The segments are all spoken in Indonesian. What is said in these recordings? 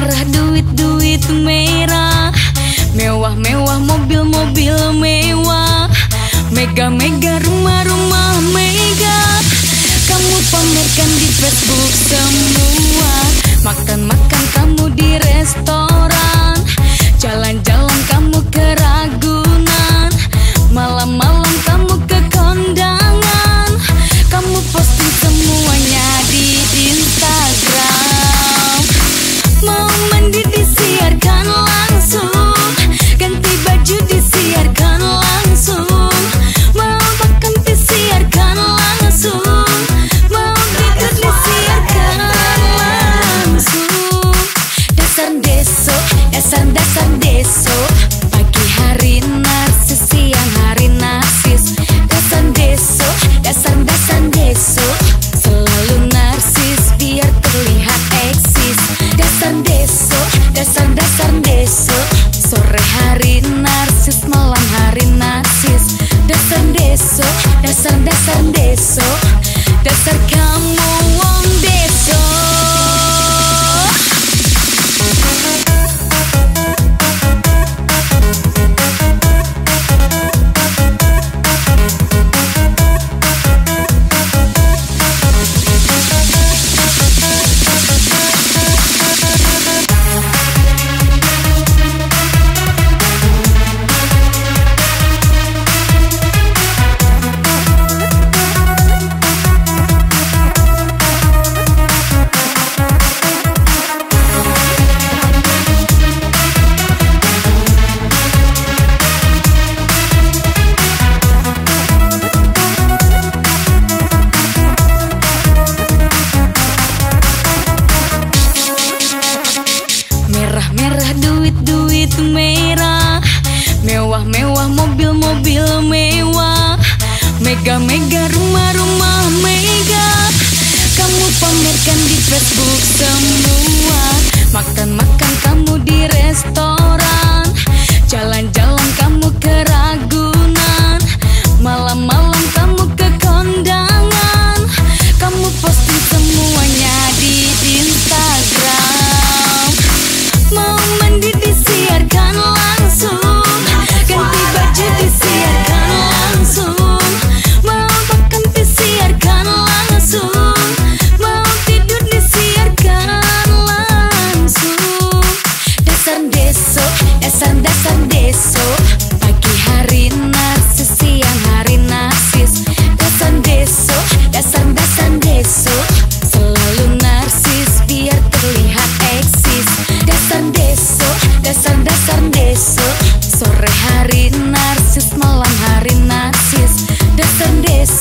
merah, duit merah. Mewah, mobil mewah. Mega, rumah mega. Kamu pamerkan di Facebook semua. Makan kamu di restoran. Jalan-jalan kamu ke Ragunan. Malam-malam kamu ke kondangan. Kamu posting semuanya di Instagram. Mau mandi disiarkan langsung. Ganti baju disiarkan langsung. Mau makan disiarkan langsung. Mau tidur disiarkan langsung. Dasar deso. Pagi hari narsis, siang hari narsis. Dasar deso. Selalu narsis biar terlihat eksis. Dasar deso. Sore hari narsis, malam hari narsis. Dasar deso. Dasar kamu wong deso. Merah, duit merah. Mewah, mobil mewah. Mega, rumah mega. Kamu pamerkan di Facebook semua. Makan kamu di restoran. Jalan-jalan kamu ke Ragunan. Malam-malam kamu ke kondangan. Kamu posting semuanya di Instagram. Mau mandi disiarkan langsung. Ganti baju disiarkan langsung. Mau makan disiarkan langsung. Mau tidur disiarkan langsung. Dasar deso. Pagi hari narsis, siang hari narsis. Dasar deso. Selalu narsis biar terlihat eksis. Dasar deso. Sore hari narsis, malam hari narsis. Dasar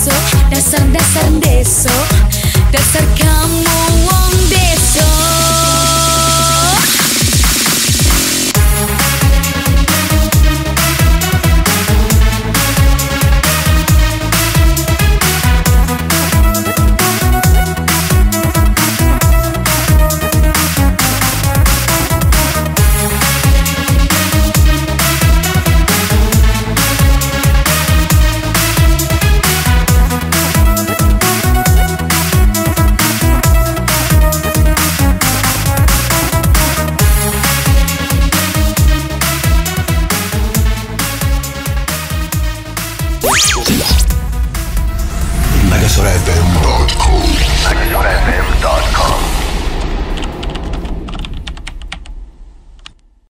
deso. Dasar kamu wong deso. Megasorfm.com